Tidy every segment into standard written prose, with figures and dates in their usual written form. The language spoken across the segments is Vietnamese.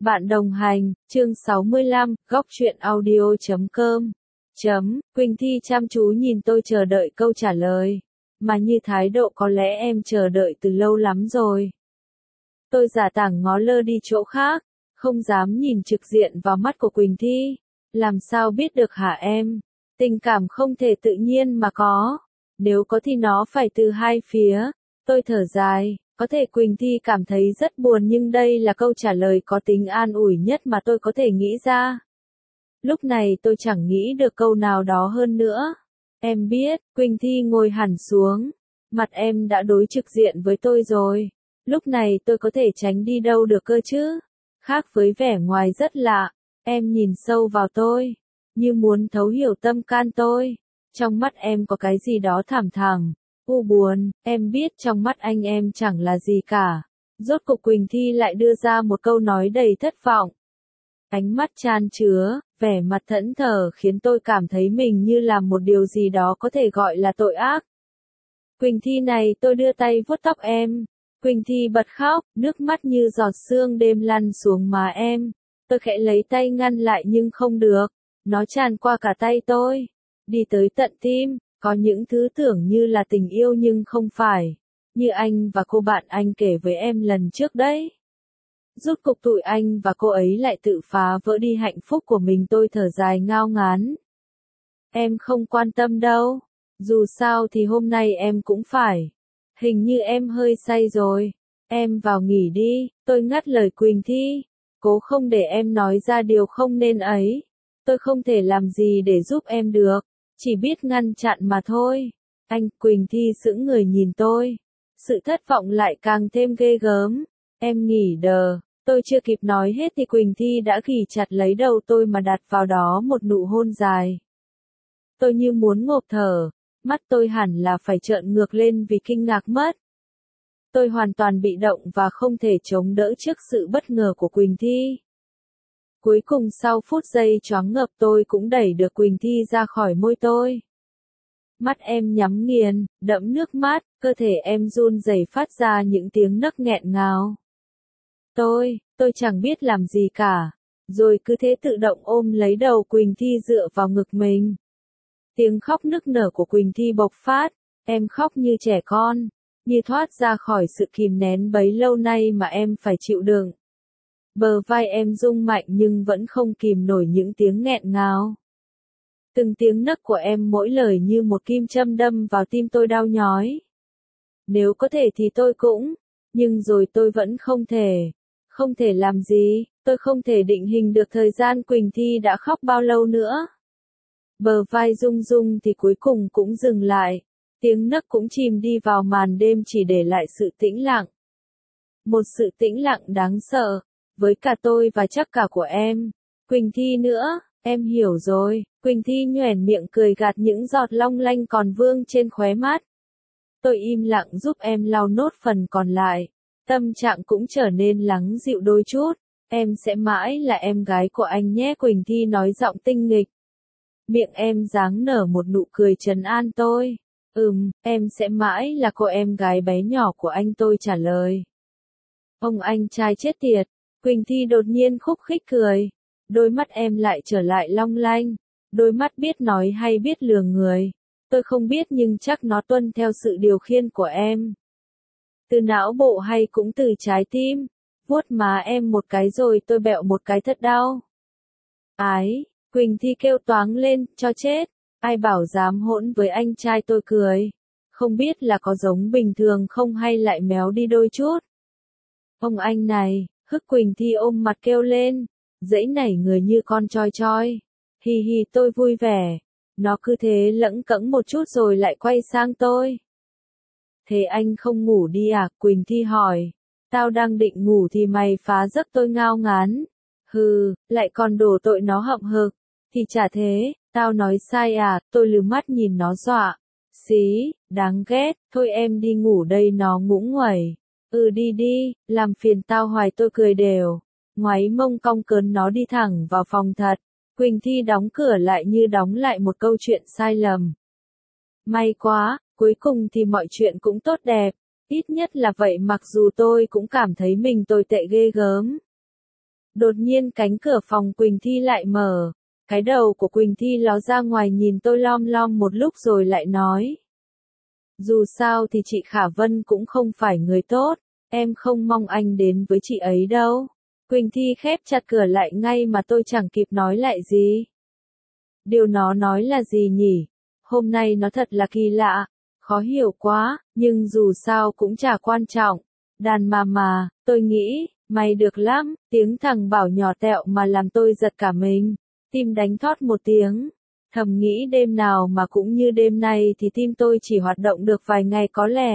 Bạn đồng hành, chương 65, góc truyện audio.com. Quỳnh Thi chăm chú nhìn tôi chờ đợi câu trả lời. Mà như thái độ có lẽ em chờ đợi từ lâu lắm rồi. Tôi giả tảng ngó lơ đi chỗ khác, không dám nhìn trực diện vào mắt của Quỳnh Thi. Làm sao biết được hả em? Tình cảm không thể tự nhiên mà có. Nếu có thì nó phải từ hai phía. Tôi thở dài. Có thể Quỳnh Thi cảm thấy rất buồn nhưng đây là câu trả lời có tính an ủi nhất mà tôi có thể nghĩ ra. Lúc này tôi chẳng nghĩ được câu nào đó hơn nữa. Em biết, Quỳnh Thi ngồi hẳn xuống. Mặt em đã đối trực diện với tôi rồi. Lúc này tôi có thể tránh đi đâu được cơ chứ? Khác với vẻ ngoài rất lạ, em nhìn sâu vào tôi, như muốn thấu hiểu tâm can tôi. Trong mắt em có cái gì đó thảm thảm. Buồn, em biết trong mắt anh em chẳng là gì cả. Rốt cuộc Quỳnh Thi lại đưa ra một câu nói đầy thất vọng. Ánh mắt chan chứa, vẻ mặt thẫn thờ khiến tôi cảm thấy mình như làm một điều gì đó có thể gọi là tội ác. Quỳnh Thi này, tôi đưa tay vuốt tóc em. Quỳnh Thi bật khóc, nước mắt như giọt sương đêm lăn xuống má em. Tôi khẽ lấy tay ngăn lại nhưng không được. Nó tràn qua cả tay tôi, đi tới tận tim. Có những thứ tưởng như là tình yêu nhưng không phải. Như anh và cô bạn anh kể với em lần trước đấy. Rốt cuộc tụi anh và cô ấy lại tự phá vỡ đi hạnh phúc của mình. Tôi thở dài ngao ngán. Em không quan tâm đâu. Dù sao thì hôm nay em cũng phải. Hình như em hơi say rồi. Em vào nghỉ đi. Tôi ngắt lời Quỳnh Thi. Cố không để em nói ra điều không nên ấy. Tôi không thể làm gì để giúp em được. Chỉ biết ngăn chặn mà thôi. Anh, Quỳnh Thi sững người nhìn tôi. Sự thất vọng lại càng thêm ghê gớm. Em nghỉ đờ. Tôi chưa kịp nói hết thì Quỳnh Thi đã ghì chặt lấy đầu tôi mà đặt vào đó một nụ hôn dài. Tôi như muốn ngộp thở. Mắt tôi hẳn là phải trợn ngược lên vì kinh ngạc mất. Tôi hoàn toàn bị động và không thể chống đỡ trước sự bất ngờ của Quỳnh Thi. Cuối cùng sau phút giây choáng ngợp tôi cũng đẩy được Quỳnh Thi ra khỏi môi tôi. Mắt em nhắm nghiền, đẫm nước mắt, cơ thể em run rẩy phát ra những tiếng nấc nghẹn ngào. Tôi chẳng biết làm gì cả, rồi cứ thế tự động ôm lấy đầu Quỳnh Thi dựa vào ngực mình. Tiếng khóc nức nở của Quỳnh Thi bộc phát, em khóc như trẻ con, như thoát ra khỏi sự kìm nén bấy lâu nay mà em phải chịu đựng. Bờ vai em rung mạnh nhưng vẫn không kìm nổi những tiếng nghẹn ngào. Từng tiếng nấc của em mỗi lời như một kim châm đâm vào tim tôi đau nhói. Nếu có thể thì tôi cũng, nhưng rồi tôi vẫn không thể làm gì, tôi không thể định hình được thời gian Quỳnh Thi đã khóc bao lâu nữa. Bờ vai rung rung thì cuối cùng cũng dừng lại, tiếng nấc cũng chìm đi vào màn đêm chỉ để lại sự tĩnh lặng. Một sự tĩnh lặng đáng sợ, với cả tôi và chắc cả của em. Quỳnh Thi nữa, em hiểu rồi. Quỳnh Thi nhoẻn miệng cười gạt những giọt long lanh còn vương trên khóe mắt. Tôi im lặng giúp em lau nốt phần còn lại. Tâm trạng cũng trở nên lắng dịu đôi chút. Em sẽ mãi là em gái của anh nhé, Quỳnh Thi nói giọng tinh nghịch. Miệng em dáng nở một nụ cười trấn an tôi. Em sẽ mãi là cô em gái bé nhỏ của anh, tôi trả lời. Ông anh trai chết tiệt. Quỳnh Thi đột nhiên khúc khích cười. Đôi mắt em lại trở lại long lanh. Đôi mắt biết nói hay biết lừa người. Tôi không biết nhưng chắc nó tuân theo sự điều khiển của em. Từ não bộ hay cũng từ trái tim. Vuốt má em một cái rồi tôi bẹo một cái thật đau. Ái, Quỳnh Thi kêu toáng lên, cho chết. Ai bảo dám hỗn với anh trai, tôi cười. Không biết là có giống bình thường không hay lại méo đi đôi chút. Ông anh này, hức, Quỳnh Thi ôm mặt kêu lên. Dãy nảy người như con choi choi. Hì hì, tôi vui vẻ. Nó cứ thế lẫng cẫng một chút rồi lại quay sang tôi. Thế anh không ngủ đi à? Quỳnh Thi hỏi. Tao đang định ngủ thì mày phá giấc, tôi ngao ngán. Hừ, lại còn đổ tội nó hậm hực. Thì chả thế, tao nói sai à? Tôi lừ mắt nhìn nó dọa. Xí, đáng ghét, thôi em đi ngủ đây, nó ngũng nguẩy. Đi đi, làm phiền tao hoài, tôi cười đều. Ngoáy mông cong cớn nó đi thẳng vào phòng thật. Quỳnh Thi đóng cửa lại như đóng lại một câu chuyện sai lầm. May quá, cuối cùng thì mọi chuyện cũng tốt đẹp. Ít nhất là vậy, mặc dù tôi cũng cảm thấy mình tồi tệ ghê gớm. Đột nhiên cánh cửa phòng Quỳnh Thi lại mở. Cái đầu của Quỳnh Thi ló ra ngoài nhìn tôi lom lom một lúc rồi lại nói. Dù sao thì chị Khả Vân cũng không phải người tốt, em không mong anh đến với chị ấy đâu. Quỳnh Thi khép chặt cửa lại ngay mà tôi chẳng kịp nói lại gì. Điều nó nói là gì nhỉ? Hôm nay nó thật là kỳ lạ, khó hiểu quá, nhưng dù sao cũng chả quan trọng. Đàn mà, tôi nghĩ, mày được lắm, tiếng thằng Bảo nhỏ tẹo mà làm tôi giật cả mình. Tim đánh thót một tiếng. Thầm nghĩ đêm nào mà cũng như đêm nay thì tim tôi chỉ hoạt động được vài ngày có lẽ.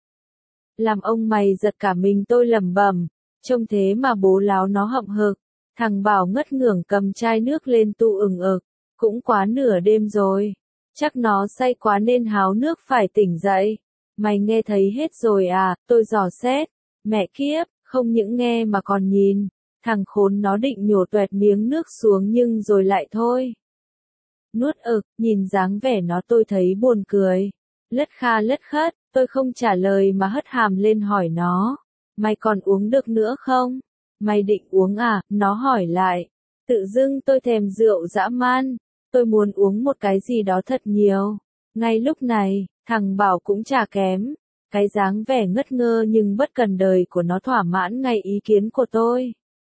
Làm ông mày giật cả mình tôi lẩm bẩm, trông thế mà bố láo nó hậm hực. Thằng Bảo ngất ngưởng cầm chai nước lên tu ừng ực, cũng quá nửa đêm rồi. Chắc nó say quá nên háo nước phải tỉnh dậy. Mày nghe thấy hết rồi à, tôi dò xét. Mẹ kiếp, không những nghe mà còn nhìn. Thằng khốn nó định nhổ toẹt miếng nước xuống nhưng rồi lại thôi. Nuốt ực, nhìn dáng vẻ nó tôi thấy buồn cười. Lất kha lất khất, tôi không trả lời mà hất hàm lên hỏi nó. Mày còn uống được nữa không? Mày định uống à? Nó hỏi lại. Tự dưng tôi thèm rượu dã man. Tôi muốn uống một cái gì đó thật nhiều. Ngay lúc này, thằng Bảo cũng chả kém. Cái dáng vẻ ngất ngơ nhưng bất cần đời của nó thỏa mãn ngay ý kiến của tôi.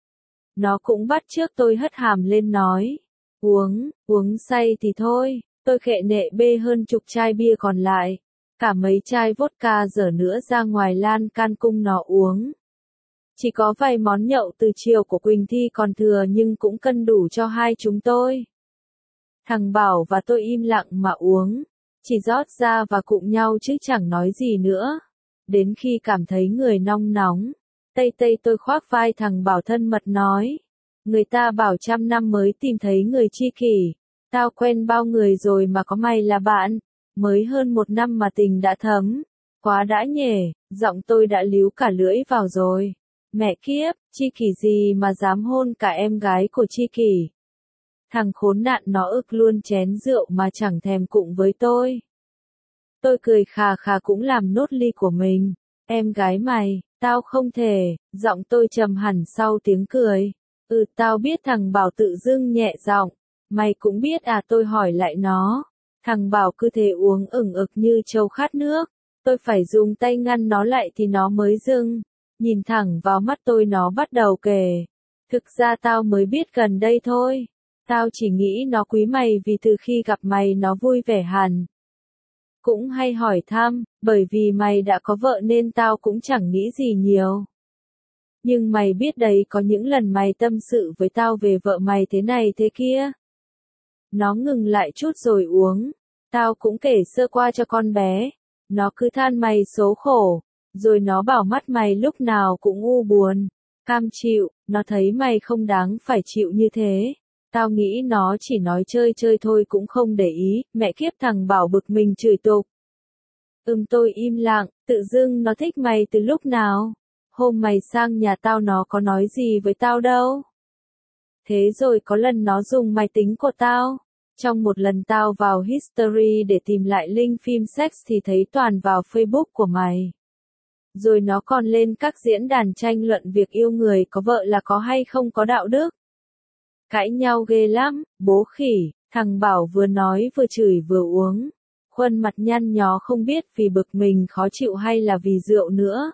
Nó cũng bắt chước tôi hất hàm lên nói. Uống say thì thôi, tôi khệ nệ bê hơn chục chai bia còn lại. Cả mấy chai vodka dở nữa ra ngoài lan can cung nó uống. Chỉ có vài món nhậu từ chiều của Quỳnh Thi còn thừa nhưng cũng cân đủ cho hai chúng tôi. Thằng Bảo và tôi im lặng mà uống, chỉ rót ra và cụm nhau chứ chẳng nói gì nữa. Đến khi cảm thấy người nong nóng, tây tôi khoác vai thằng Bảo thân mật nói. Người ta bảo 100 năm mới tìm thấy người tri kỷ. Tao quen bao người rồi mà có mày là bạn. Mới hơn 1 năm mà tình đã thấm. Quá đã nhỉ, giọng tôi đã líu cả lưỡi vào rồi. Mẹ kiếp, tri kỷ gì mà dám hôn cả em gái của tri kỷ. Thằng khốn nạn nó ực luôn chén rượu mà chẳng thèm cụng với tôi. Tôi cười khà khà cũng làm nốt ly của mình. Em gái mày, tao không thể, giọng tôi trầm hẳn sau tiếng cười. Tao biết thằng Bảo tự dưng nhẹ giọng. Mày cũng biết à tôi hỏi lại nó. Thằng Bảo cứ thế uống ửng ực như trâu khát nước. Tôi phải dùng tay ngăn nó lại thì nó mới dừng. Nhìn thẳng vào mắt tôi nó bắt đầu kể. Thực ra tao mới biết gần đây thôi. Tao chỉ nghĩ nó quý mày vì từ khi gặp mày nó vui vẻ hẳn. Cũng hay hỏi thăm, bởi vì mày đã có vợ nên tao cũng chẳng nghĩ gì nhiều. Nhưng mày biết đấy có những lần mày tâm sự với tao về vợ mày thế này thế kia. Nó ngừng lại chút rồi uống. Tao cũng kể sơ qua cho con bé. Nó cứ than mày số khổ. Rồi nó bảo mắt mày lúc nào cũng u buồn. Cam chịu, nó thấy mày không đáng phải chịu như thế. Tao nghĩ nó chỉ nói chơi chơi thôi cũng không để ý. Mẹ kiếp thằng Bảo bực mình chửi tục. Tôi im lặng, tự dưng nó thích mày từ lúc nào? Hôm mày sang nhà tao nó có nói gì với tao đâu. Thế rồi có lần nó dùng máy tính của tao. Trong một lần tao vào history để tìm lại link phim sex thì thấy toàn vào Facebook của mày. Rồi nó còn lên các diễn đàn tranh luận việc yêu người có vợ là có hay không có đạo đức. Cãi nhau ghê lắm, bố khỉ, thằng Bảo vừa nói vừa chửi vừa uống. Khuôn mặt nhăn nhó không biết vì bực mình khó chịu hay là vì rượu nữa.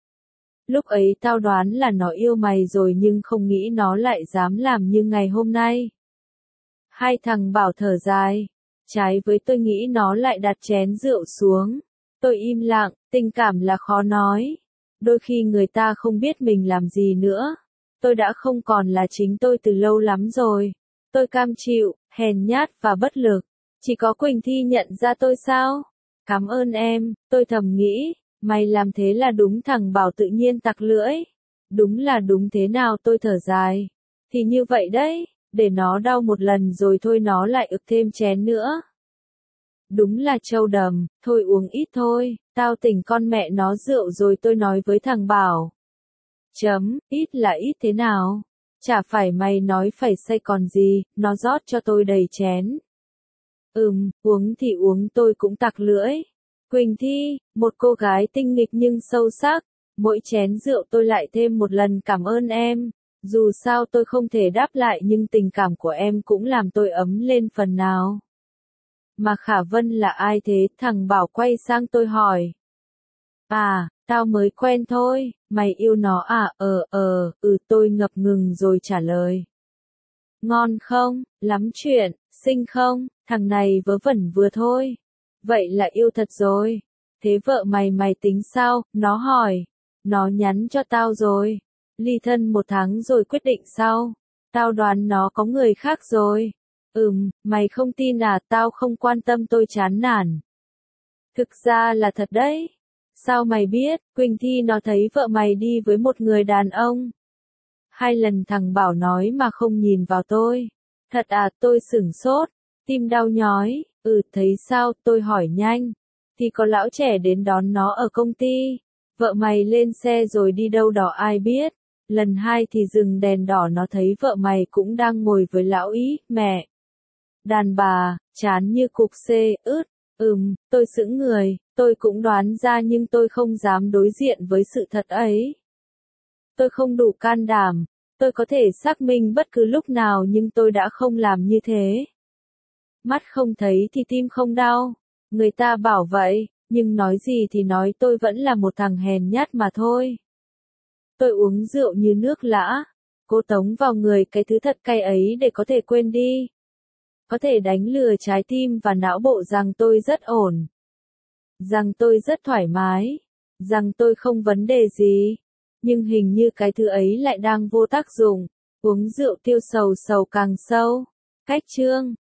Lúc ấy tao đoán là nó yêu mày rồi nhưng không nghĩ nó lại dám làm như ngày hôm nay. Hai thằng Bảo thở dài. Trái với tôi nghĩ nó lại đặt chén rượu xuống. Tôi im lặng, tình cảm là khó nói. Đôi khi người ta không biết mình làm gì nữa. Tôi đã không còn là chính tôi từ lâu lắm rồi. Tôi cam chịu, hèn nhát và bất lực. Chỉ có Quỳnh Thi nhận ra tôi sao? Cảm ơn em, tôi thầm nghĩ. Mày làm thế là đúng thằng Bảo tự nhiên tặc lưỡi. Đúng là đúng thế nào tôi thở dài. Thì như vậy đấy, để nó đau một lần rồi thôi nó lại ực thêm chén nữa. Đúng là trâu đầm, thôi uống ít thôi, tao tỉnh con mẹ nó rượu rồi tôi nói với thằng Bảo. Ít là ít thế nào? Chả phải mày nói phải say còn gì, nó rót cho tôi đầy chén. Uống thì uống tôi cũng tặc lưỡi. Quỳnh Thi, một cô gái tinh nghịch nhưng sâu sắc, mỗi chén rượu tôi lại thêm một lần cảm ơn em. Dù sao tôi không thể đáp lại nhưng tình cảm của em cũng làm tôi ấm lên phần nào. Mà Khả Vân là ai thế? Thằng Bảo quay sang tôi hỏi. À, tao mới quen thôi, mày yêu nó à? Tôi ngập ngừng rồi trả lời. Ngon không? Lắm chuyện, xinh không? Thằng này vớ vẩn vừa thôi. Vậy là yêu thật rồi. Thế vợ mày tính sao? Nó hỏi. Nó nhắn cho tao rồi. Ly thân 1 tháng rồi quyết định sau. Tao đoán nó có người khác rồi. Mày không tin à? Tao không quan tâm, tôi chán nản. Thực ra là thật đấy. Sao mày biết? Quỳnh Thi nó thấy vợ mày đi với một người đàn ông. 2 lần thằng Bảo nói mà không nhìn vào tôi. Thật à? Tôi sửng sốt, tim đau nhói. Thấy sao? Tôi hỏi nhanh. Thì có lão trẻ đến đón nó ở công ty. Vợ mày lên xe rồi đi đâu đó ai biết. Lần 2 thì dừng đèn đỏ nó thấy vợ mày cũng đang ngồi với lão ý. Mẹ! Đàn bà, chán như cục xê, ướt. Tôi sững người, tôi cũng đoán ra nhưng tôi không dám đối diện với sự thật ấy. Tôi không đủ can đảm, tôi có thể xác minh bất cứ lúc nào nhưng tôi đã không làm như thế. Mắt không thấy thì tim không đau. Người ta bảo vậy, nhưng nói gì thì nói, tôi vẫn là một thằng hèn nhát mà thôi. Tôi uống rượu như nước lã, cố tống vào người cái thứ thật cay ấy để có thể quên đi. Có thể đánh lừa trái tim và não bộ rằng tôi rất ổn. Rằng tôi rất thoải mái. Rằng tôi không vấn đề gì. Nhưng hình như cái thứ ấy lại đang vô tác dụng. Uống rượu tiêu sầu càng sâu. Cách chương